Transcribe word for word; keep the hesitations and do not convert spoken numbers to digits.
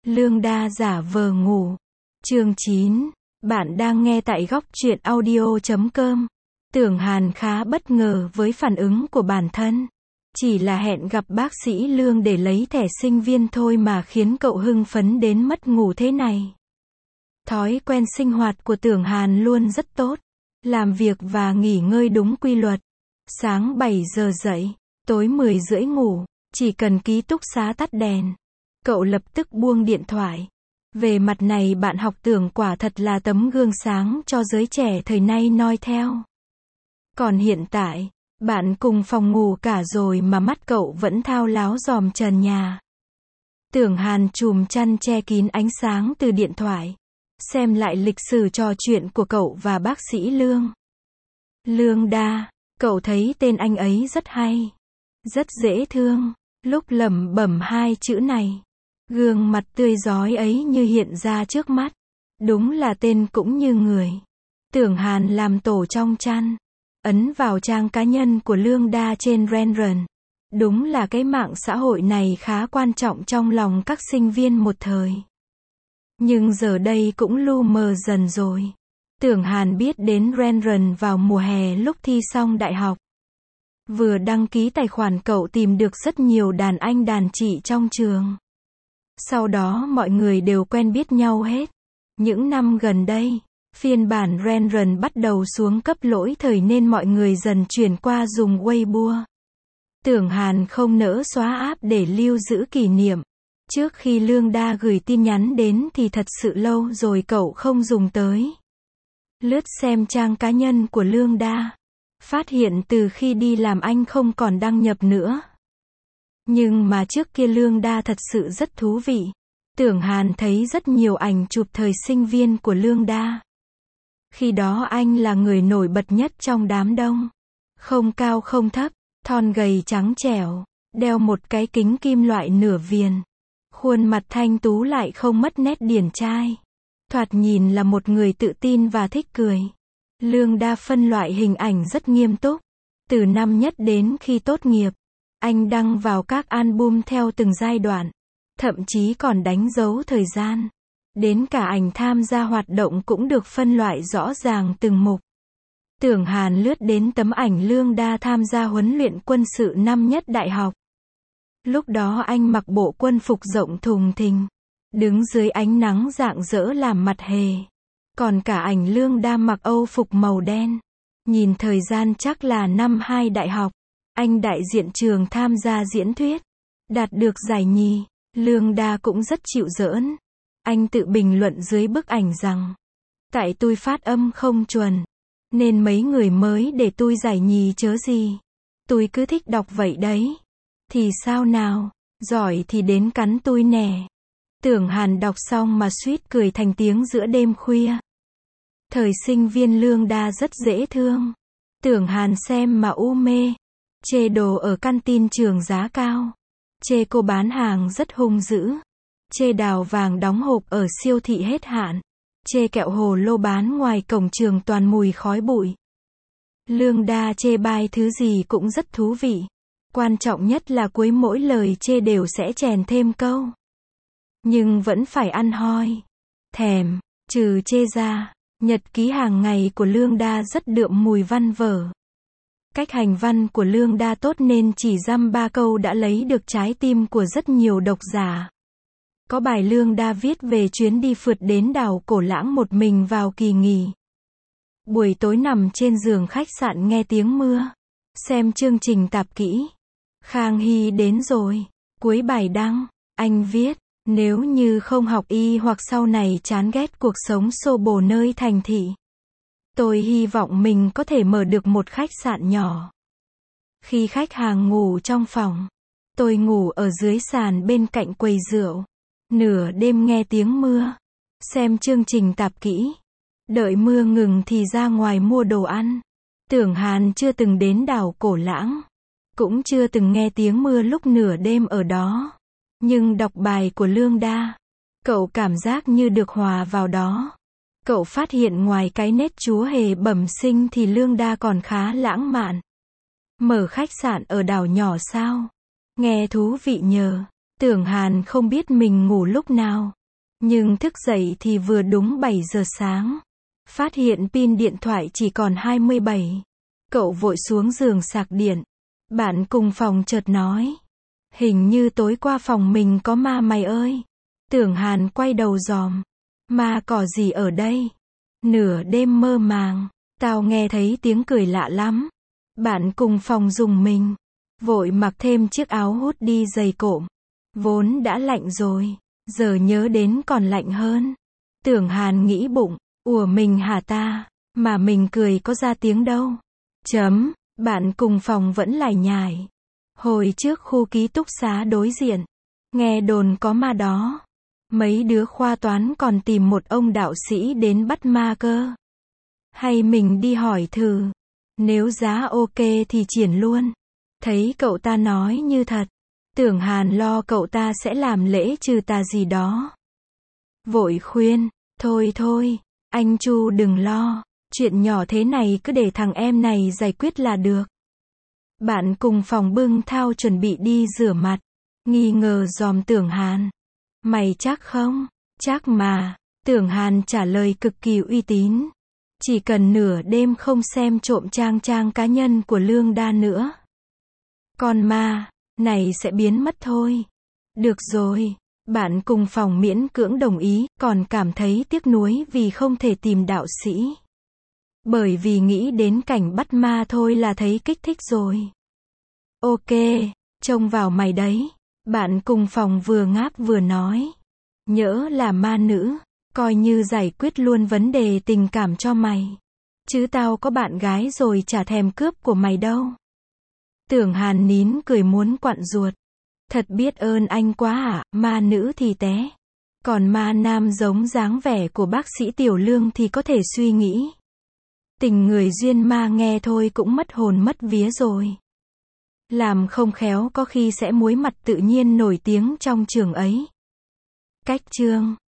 Lương Đa giả vờ ngủ. Chương chín. Bạn đang nghe tại góc truyện audio chấm com. Tưởng Hàn khá bất ngờ với phản ứng của bản thân. Chỉ là hẹn gặp bác sĩ Lương để lấy thẻ sinh viên thôi mà khiến cậu hưng phấn đến mất ngủ thế này. Thói quen sinh hoạt của Tưởng Hàn luôn rất tốt. Làm việc và nghỉ ngơi đúng quy luật. Sáng bảy giờ dậy, tối mười rưỡi ngủ, chỉ cần ký túc xá tắt đèn. Cậu lập tức buông điện thoại. Về mặt này bạn học Tưởng quả thật là tấm gương sáng cho giới trẻ thời nay noi theo. Còn hiện tại, bạn cùng phòng ngủ cả rồi mà mắt cậu vẫn thao láo dòm trần nhà. Tưởng Hàn chùm chăn che kín ánh sáng từ điện thoại. Xem lại lịch sử trò chuyện của cậu và bác sĩ Lương. Lương Đa, cậu thấy tên anh ấy rất hay. Rất dễ thương. Lúc lẩm bẩm hai chữ này, gương mặt tươi rói ấy như hiện ra trước mắt. Đúng là tên cũng như người. Tưởng Hàn làm tổ trong chăn. Ấn vào trang cá nhân của Lương Đa trên Renren. Đúng là cái mạng xã hội này khá quan trọng trong lòng các sinh viên một thời. Nhưng giờ đây cũng lu mờ dần rồi. Tưởng Hàn biết đến Renren vào mùa hè lúc thi xong đại học. Vừa đăng ký tài khoản cậu tìm được rất nhiều đàn anh đàn chị trong trường. Sau đó mọi người đều quen biết nhau hết. Những năm gần đây, phiên bản Renren bắt đầu xuống cấp lỗi thời nên mọi người dần chuyển qua dùng Weibo. Tưởng Hàn không nỡ xóa app để lưu giữ kỷ niệm. Trước khi Lương Đa gửi tin nhắn đến thì thật sự lâu rồi cậu không dùng tới. Lướt xem trang cá nhân của Lương Đa. Phát hiện từ khi đi làm anh không còn đăng nhập nữa. Nhưng mà trước kia Lương Đa thật sự rất thú vị. Tưởng Hàn thấy rất nhiều ảnh chụp thời sinh viên của Lương Đa. Khi đó anh là người nổi bật nhất trong đám đông. Không cao không thấp, thon gầy trắng trẻo, đeo một cái kính kim loại nửa viền. Khuôn mặt thanh tú lại không mất nét điển trai. Thoạt nhìn là một người tự tin và thích cười. Lương Đa phân loại hình ảnh rất nghiêm túc. Từ năm nhất đến khi tốt nghiệp, anh đăng vào các album theo từng giai đoạn. Thậm chí còn đánh dấu thời gian. Đến cả ảnh tham gia hoạt động cũng được phân loại rõ ràng từng mục. Tưởng Hàn lướt đến tấm ảnh Lương Đa tham gia huấn luyện quân sự năm nhất đại học. Lúc đó anh mặc bộ quân phục rộng thùng thình, đứng dưới ánh nắng rạng rỡ làm mặt hề. Còn cả ảnh Lương Đa mặc âu phục màu đen. Nhìn thời gian chắc là năm hai đại học. Anh đại diện trường tham gia diễn thuyết. Đạt được giải nhì. Lương Đa cũng rất chịu giỡn. Anh tự bình luận dưới bức ảnh rằng, tại tôi phát âm không chuẩn, nên mấy người mới để tôi giải nhì chớ gì. Tôi cứ thích đọc vậy đấy. Thì sao nào, giỏi thì đến cắn tôi nè. Tưởng Hàn đọc xong mà suýt cười thành tiếng giữa đêm khuya. Thời sinh viên Lương Đa rất dễ thương. Tưởng Hàn xem mà u mê. Chê đồ ở căn tin trường giá cao. Chê cô bán hàng rất hung dữ. Chê đào vàng đóng hộp ở siêu thị hết hạn. Chê kẹo hồ lô bán ngoài cổng trường toàn mùi khói bụi. Lương Đa chê bai thứ gì cũng rất thú vị. Quan trọng nhất là cuối mỗi lời chê đều sẽ chèn thêm câu. Nhưng vẫn phải ăn hoi. Thèm, trừ chê ra, nhật ký hàng ngày của Lương Đa rất đượm mùi văn vở. Cách hành văn của Lương Đa tốt nên chỉ dăm ba câu đã lấy được trái tim của rất nhiều độc giả. Có bài Lương Đa viết về chuyến đi phượt đến đảo Cổ Lãng một mình vào kỳ nghỉ. Buổi tối nằm trên giường khách sạn nghe tiếng mưa. Xem chương trình tạp kỹ. Khang Hy đến rồi. Cuối bài đăng, anh viết, nếu như không học y hoặc sau này chán ghét cuộc sống xô bồ nơi thành thị, tôi hy vọng mình có thể mở được một khách sạn nhỏ. Khi khách hàng ngủ trong phòng, tôi ngủ ở dưới sàn bên cạnh quầy rượu. Nửa đêm nghe tiếng mưa, xem chương trình tạp kỹ. Đợi mưa ngừng thì ra ngoài mua đồ ăn. Tưởng Hàn chưa từng đến đảo Cổ Lãng, cũng chưa từng nghe tiếng mưa lúc nửa đêm ở đó. Nhưng đọc bài của Lương Đa, cậu cảm giác như được hòa vào đó. Cậu phát hiện ngoài cái nét chúa hề bẩm sinh thì Lương Đa còn khá lãng mạn. Mở khách sạn ở đảo nhỏ sao? Nghe thú vị nhờ. Tưởng Hàn không biết mình ngủ lúc nào. Nhưng thức dậy thì vừa đúng bảy giờ sáng. Phát hiện pin điện thoại chỉ còn hai mươi bảy. Cậu vội xuống giường sạc điện. Bạn cùng phòng chợt nói. Hình như tối qua phòng mình có ma mày ơi. Tưởng Hàn quay đầu dòm. Ma cỏ gì ở đây? Nửa đêm mơ màng. Tao nghe thấy tiếng cười lạ lắm. Bạn cùng phòng dùng mình. Vội mặc thêm chiếc áo hút đi dày cộm. Vốn đã lạnh rồi. Giờ nhớ đến còn lạnh hơn. Tưởng Hàn nghĩ bụng. Ủa mình hả ta? Mà mình cười có ra tiếng đâu. Chấm. Bạn cùng phòng vẫn lải nhải. Hồi trước khu ký túc xá đối diện. Nghe đồn có ma đó. Mấy đứa khoa toán còn tìm một ông đạo sĩ đến bắt ma cơ. Hay mình đi hỏi thử. Nếu giá ok thì triển luôn. Thấy cậu ta nói như thật. Tưởng Hàn lo cậu ta sẽ làm lễ trừ tà gì đó. Vội khuyên. Thôi thôi. Anh Chu đừng lo. Chuyện nhỏ thế này cứ để thằng em này giải quyết là được. Bạn cùng phòng bưng thao chuẩn bị đi rửa mặt. Nghi ngờ dòm Tưởng Hàn. Mày chắc không? Chắc mà. Tưởng Hàn trả lời cực kỳ uy tín. Chỉ cần nửa đêm không xem trộm trang trang cá nhân của Lương Đa nữa. Con ma này sẽ biến mất thôi. Được rồi. Bạn cùng phòng miễn cưỡng đồng ý, còn cảm thấy tiếc nuối vì không thể tìm đạo sĩ. Bởi vì nghĩ đến cảnh bắt ma thôi là thấy kích thích rồi. Ok, trông vào mày đấy. Bạn cùng phòng vừa ngáp vừa nói. Nhỡ là ma nữ, coi như giải quyết luôn vấn đề tình cảm cho mày. Chứ tao có bạn gái rồi chả thèm cướp của mày đâu. Tưởng Hàn nín cười muốn quặn ruột. Thật biết ơn anh quá ạ, ma nữ thì té. Còn ma nam giống dáng vẻ của bác sĩ Tiểu Lương thì có thể suy nghĩ. Tình người duyên ma nghe thôi cũng mất hồn mất vía rồi. Làm không khéo có khi sẽ muối mặt tự nhiên nổi tiếng trong trường ấy. Cách chương